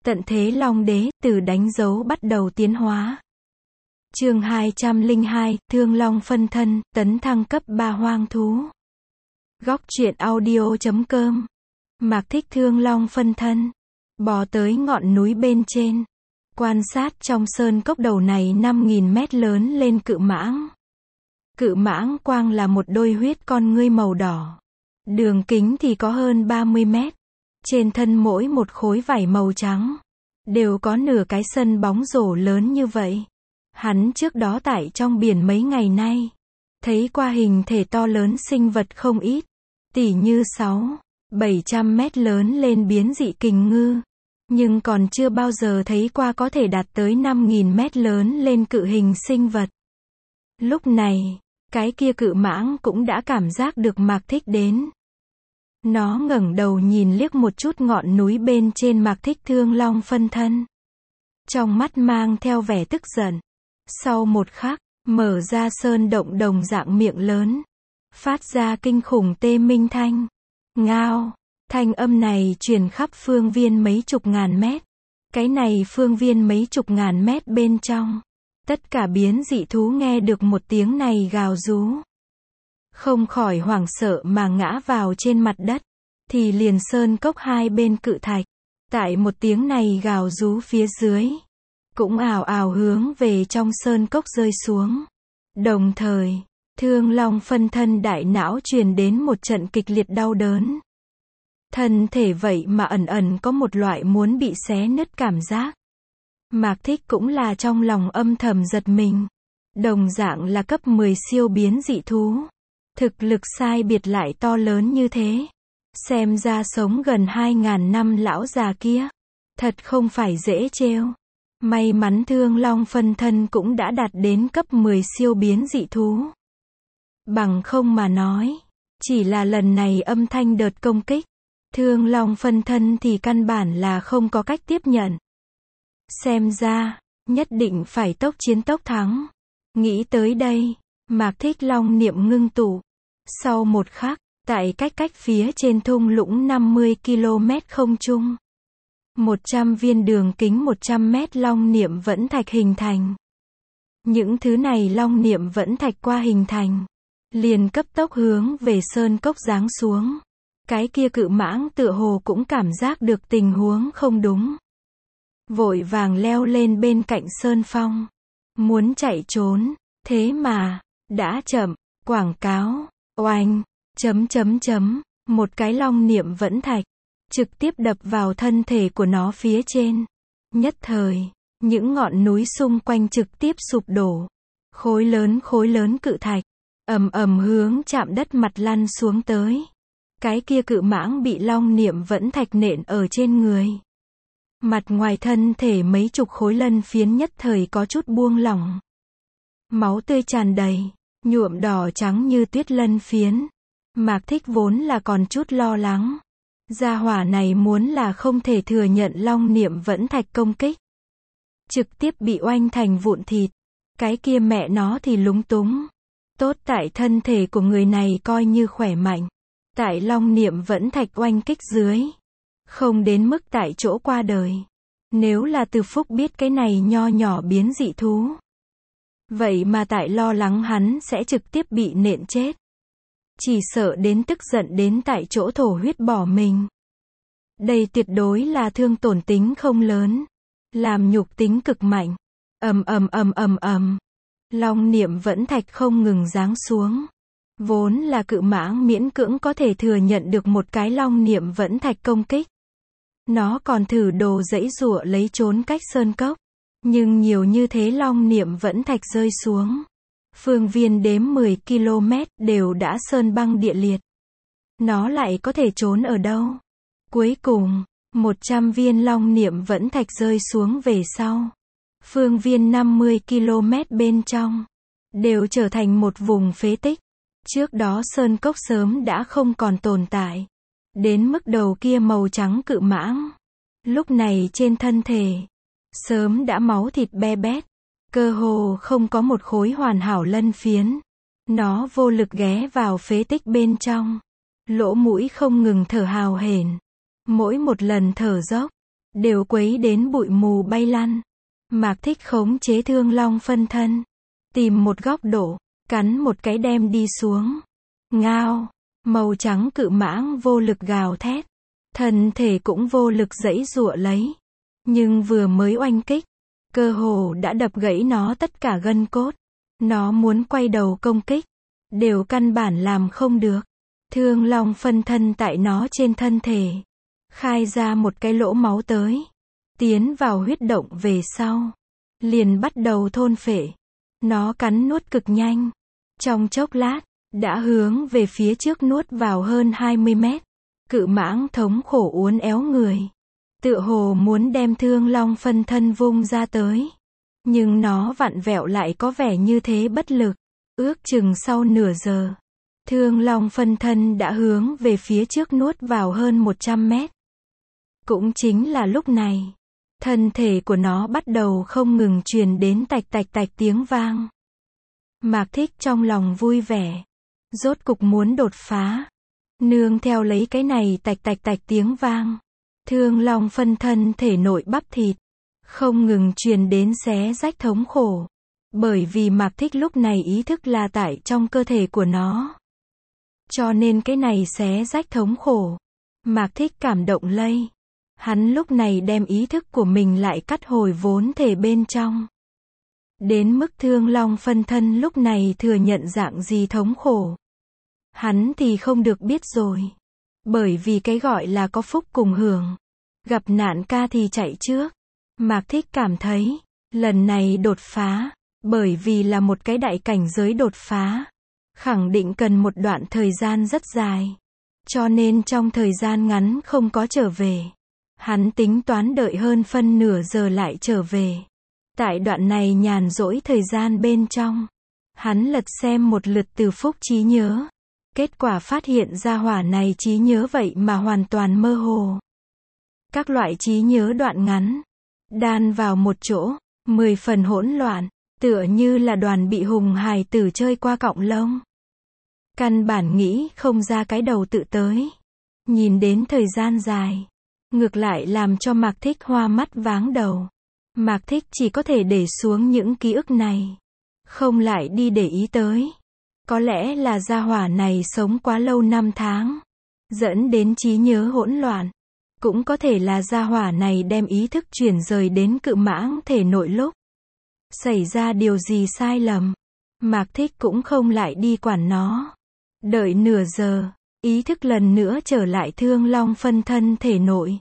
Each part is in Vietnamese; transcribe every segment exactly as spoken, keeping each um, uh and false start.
Tận thế Long Đế, từ đánh dấu bắt đầu tiến hóa. Chương hai trăm lẻ hai, Thương Long phân thân, tấn thăng cấp ba hoang thú. Góc truyện audio chấm com. Mạc thích Thương Long phân thân, bò tới ngọn núi bên trên, quan sát trong sơn cốc đầu này năm nghìn mét lớn lên cự mãng. Cự mãng quang là một đôi huyết con ngươi màu đỏ. Đường kính thì có hơn ba mươi mét. Trên thân mỗi một khối vảy màu trắng, đều có nửa cái sân bóng rổ lớn như vậy. Hắn trước đó tại trong biển mấy ngày nay, thấy qua hình thể to lớn sinh vật không ít, tỉ như sáu, bảy trăm mét lớn lên biến dị kình ngư. Nhưng còn chưa bao giờ thấy qua có thể đạt tới năm nghìn mét lớn lên cự hình sinh vật. Lúc này, cái kia cự mãng cũng đã cảm giác được Mạc Thích đến. Nó ngẩng đầu nhìn liếc một chút ngọn núi bên trên Mạc Thích Thương Long phân thân. Trong mắt mang theo vẻ tức giận. Sau một khắc, mở ra sơn động đồng dạng miệng lớn. Phát ra kinh khủng tê minh thanh. Ngao. Thanh âm này truyền khắp phương viên mấy chục ngàn mét. Cái này phương viên mấy chục ngàn mét bên trong. Tất cả biến dị thú nghe được một tiếng này gào rú, không khỏi hoảng sợ mà ngã vào trên mặt đất. Thì liền sơn cốc hai bên cự thạch, tại một tiếng này gào rú phía dưới, cũng ào ào hướng về trong sơn cốc rơi xuống. Đồng thời, Thương Long phân thân đại não truyền đến một trận kịch liệt đau đớn. Thân thể vậy mà ẩn ẩn có một loại muốn bị xé nứt cảm giác. Mạc Thích cũng là trong lòng âm thầm giật mình. Đồng dạng là cấp mười siêu biến dị thú. Thực lực sai biệt lại to lớn như thế. Xem ra sống gần hai ngàn năm lão già kia, thật không phải dễ trêu. May mắn Thương Long phân thân cũng đã đạt đến cấp mười siêu biến dị thú. Bằng không mà nói, chỉ là lần này âm thanh đợt công kích, Thương Long phân thân thì căn bản là không có cách tiếp nhận. Xem ra, nhất định phải tốc chiến tốc thắng. Nghĩ tới đây, Mạc Thích Long niệm ngưng tụ. Sau một khắc, tại cách cách phía trên thung lũng năm mươi ki lô mét không trung, một trăm viên đường kính một trăm mét long niệm vẫn thạch hình thành. Những thứ này long niệm vẫn thạch qua hình thành, liền cấp tốc hướng về sơn cốc giáng xuống. Cái kia cự mãng tựa hồ cũng cảm giác được tình huống không đúng, vội vàng leo lên bên cạnh sơn phong, muốn chạy trốn, thế mà, đã chậm. Quảng cáo, oanh, chấm chấm chấm, một cái long niệm vẫn thạch, trực tiếp đập vào thân thể của nó phía trên. Nhất thời, những ngọn núi xung quanh trực tiếp sụp đổ. Khối lớn khối lớn cự thạch, ầm ầm hướng chạm đất mặt lăn xuống tới. Cái kia cự mãng bị long niệm vẫn thạch nện ở trên người. Mặt ngoài thân thể mấy chục khối lân phiến nhất thời có chút buông lỏng. Máu tươi tràn đầy, nhuộm đỏ trắng như tuyết lân phiến. Mạc Thích vốn là còn chút lo lắng. Gia hỏa này muốn là không thể thừa nhận long niệm vẫn thạch công kích, trực tiếp bị oanh thành vụn thịt. Cái kia mẹ nó thì lúng túng. Tốt tại thân thể của người này coi như khỏe mạnh. Tại long niệm vẫn thạch oanh kích dưới, không đến mức tại chỗ qua đời. Nếu là Từ Phúc biết cái này nho nhỏ biến dị thú, vậy mà tại lo lắng hắn sẽ trực tiếp bị nện chết. Chỉ sợ đến tức giận đến tại chỗ thổ huyết bỏ mình. Đây tuyệt đối là thương tổn tính không lớn, làm nhục tính cực mạnh. Ầm ầm ầm ầm ầm. Long niệm vẫn thạch không ngừng giáng xuống. Vốn là cự mãng miễn cưỡng có thể thừa nhận được một cái long niệm vẫn thạch công kích. Nó còn thử đồ giãy giụa lấy trốn cách sơn cốc. Nhưng nhiều như thế long niệm vẫn thạch rơi xuống, phương viên đếm mười ki lô mét đều đã sơn băng địa liệt. Nó lại có thể trốn ở đâu? Cuối cùng, một trăm viên long niệm vẫn thạch rơi xuống về sau. Phương viên năm mươi ki lô mét bên trong, đều trở thành một vùng phế tích. Trước đó sơn cốc sớm đã không còn tồn tại. Đến mức đầu kia màu trắng cự mãng, lúc này trên thân thể, sớm đã máu thịt be bét, cơ hồ không có một khối hoàn hảo lân phiến. Nó vô lực ghé vào phế tích bên trong, lỗ mũi không ngừng thở hào hển. Mỗi một lần thở dốc, đều quấy đến bụi mù bay lăn. Mạc Thích khống chế Thương Long phân thân, tìm một góc độ, cắn một cái đem đi xuống. Ngao, màu trắng cự mãng vô lực gào thét, thân thể cũng vô lực giãy giụa lấy. Nhưng vừa mới oanh kích, cơ hồ đã đập gãy nó tất cả gân cốt. Nó muốn quay đầu công kích, đều căn bản làm không được. Thương Long phân thân tại nó trên thân thể, khai ra một cái lỗ máu tới, tiến vào huyết động về sau, liền bắt đầu thôn phệ. Nó cắn nuốt cực nhanh, trong chốc lát, đã hướng về phía trước nuốt vào hơn hai mươi mét. Cự mãng thống khổ uốn éo người, tựa hồ muốn đem Thương Long phân thân vung ra tới. Nhưng nó vặn vẹo lại có vẻ như thế bất lực. Ước chừng sau nửa giờ, Thương Long phân thân đã hướng về phía trước nuốt vào hơn một trăm mét. Cũng chính là lúc này, thân thể của nó bắt đầu không ngừng truyền đến tạch tạch tạch tiếng vang. Mạc Thích trong lòng vui vẻ, rốt cục muốn đột phá. Nương theo lấy cái này tạch tạch tạch tiếng vang, Thương Long phân thân thể nội bắp thịt không ngừng truyền đến xé rách thống khổ. Bởi vì Mạc Thích lúc này ý thức là tại trong cơ thể của nó, cho nên cái này xé rách thống khổ, Mạc Thích cảm động lây. Hắn lúc này đem ý thức của mình lại cắt hồi vốn thể bên trong. Đến mức Thương Long phân thân lúc này thừa nhận dạng gì thống khổ, hắn thì không được biết rồi. Bởi vì cái gọi là có phúc cùng hưởng, gặp nạn ca thì chạy trước. Mạc Thích cảm thấy, lần này đột phá, bởi vì là một cái đại cảnh giới đột phá, khẳng định cần một đoạn thời gian rất dài. Cho nên trong thời gian ngắn không có trở về. Hắn tính toán đợi hơn phân nửa giờ lại trở về. Tại đoạn này nhàn rỗi thời gian bên trong, hắn lật xem một lượt từ phúc trí nhớ. Kết quả phát hiện ra hỏa này trí nhớ vậy mà hoàn toàn mơ hồ. Các loại trí nhớ đoạn ngắn, đan vào một chỗ, mười phần hỗn loạn, tựa như là đoàn bị hùng hài tử chơi qua cọng lông. Căn bản nghĩ không ra cái đầu tự tới. Nhìn đến thời gian dài, ngược lại làm cho Mạc Thích hoa mắt váng đầu. Mạc Thích chỉ có thể để xuống những ký ức này, không lại đi để ý tới. Có lẽ là gia hỏa này sống quá lâu năm tháng, dẫn đến trí nhớ hỗn loạn. Cũng có thể là gia hỏa này đem ý thức chuyển rời đến cự mãng thể nội lúc xảy ra điều gì sai lầm. Mạc Thích cũng không lại đi quản nó. Đợi nửa giờ, ý thức lần nữa trở lại Thương Long phân thân thể nội.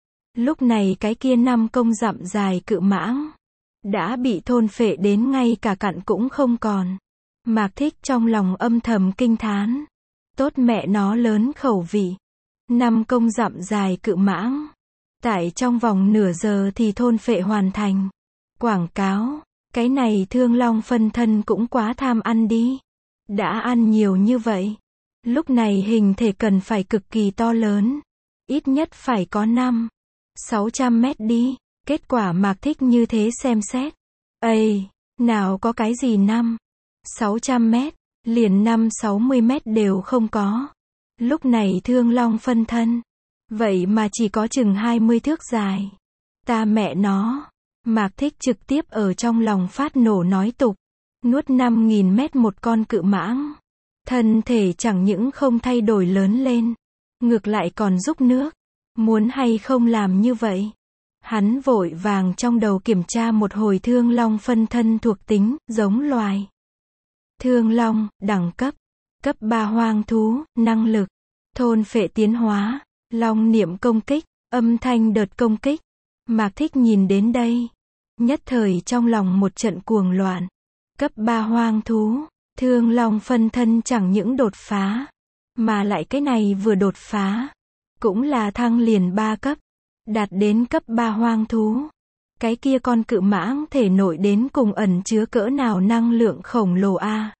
Lúc này cái kia năm công dặm dài cự mãng đã bị thôn phệ đến ngay cả cặn cũng không còn. Mạc Thích trong lòng âm thầm kinh thán. Tốt mẹ nó lớn khẩu vị. Năm công dặm dài cự mãng, tại trong vòng nửa giờ thì thôn phệ hoàn thành. Quảng cáo, cái này Thương Long phân thân cũng quá tham ăn đi. Đã ăn nhiều như vậy, lúc này hình thể cần phải cực kỳ to lớn. Ít nhất phải có năm, sáu trăm mét đi. Kết quả Mạc Thích như thế xem xét. Ây, nào có cái gì năm, sáu trăm mét, liền năm sáu mươi mét đều không có. Lúc này Thương Long phân thân, vậy mà chỉ có chừng hai mươi thước dài. Ta mẹ nó, Mạc Thích trực tiếp ở trong lòng phát nổ nói tục. Nuốt năm nghìn mét một con cự mãng. Thân thể chẳng những không thay đổi lớn lên, ngược lại còn rúc nước. Muốn hay không làm như vậy? Hắn vội vàng trong đầu kiểm tra một hồi Thương Long phân thân thuộc tính, giống loài. Thương Long, đẳng cấp. Cấp ba hoang thú, năng lực. Thôn phệ tiến hóa. Long niệm công kích, âm thanh đợt công kích. Mạc Thích nhìn đến đây, nhất thời trong lòng một trận cuồng loạn. Cấp ba hoang thú, Thương Long phân thân chẳng những đột phá, mà lại cái này vừa đột phá, cũng là thăng liền ba cấp, đạt đến cấp ba hoang thú. Cái kia con cự mãng thể nội đến cùng ẩn chứa cỡ nào năng lượng khổng lồ a. À.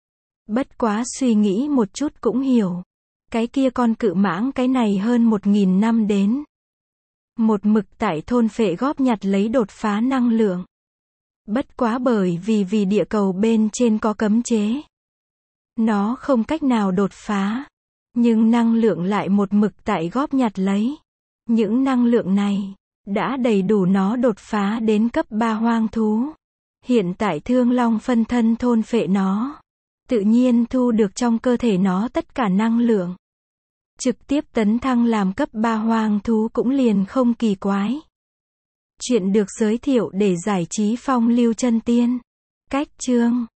Bất quá suy nghĩ một chút cũng hiểu. Cái kia con cự mãng cái này hơn một nghìn năm đến. Một mực tại thôn phệ góp nhặt lấy đột phá năng lượng. Bất quá bởi vì vì địa cầu bên trên có cấm chế. Nó không cách nào đột phá. Nhưng năng lượng lại một mực tại góp nhặt lấy. Những năng lượng này, đã đầy đủ nó đột phá đến cấp ba hoang thú. Hiện tại Thương Long phân thân thôn phệ nó, tự nhiên thu được trong cơ thể nó tất cả năng lượng, trực tiếp tấn thăng làm cấp ba hoang thú cũng liền không kỳ quái. Chuyện được giới thiệu để giải trí phong lưu chân tiên. Cách chương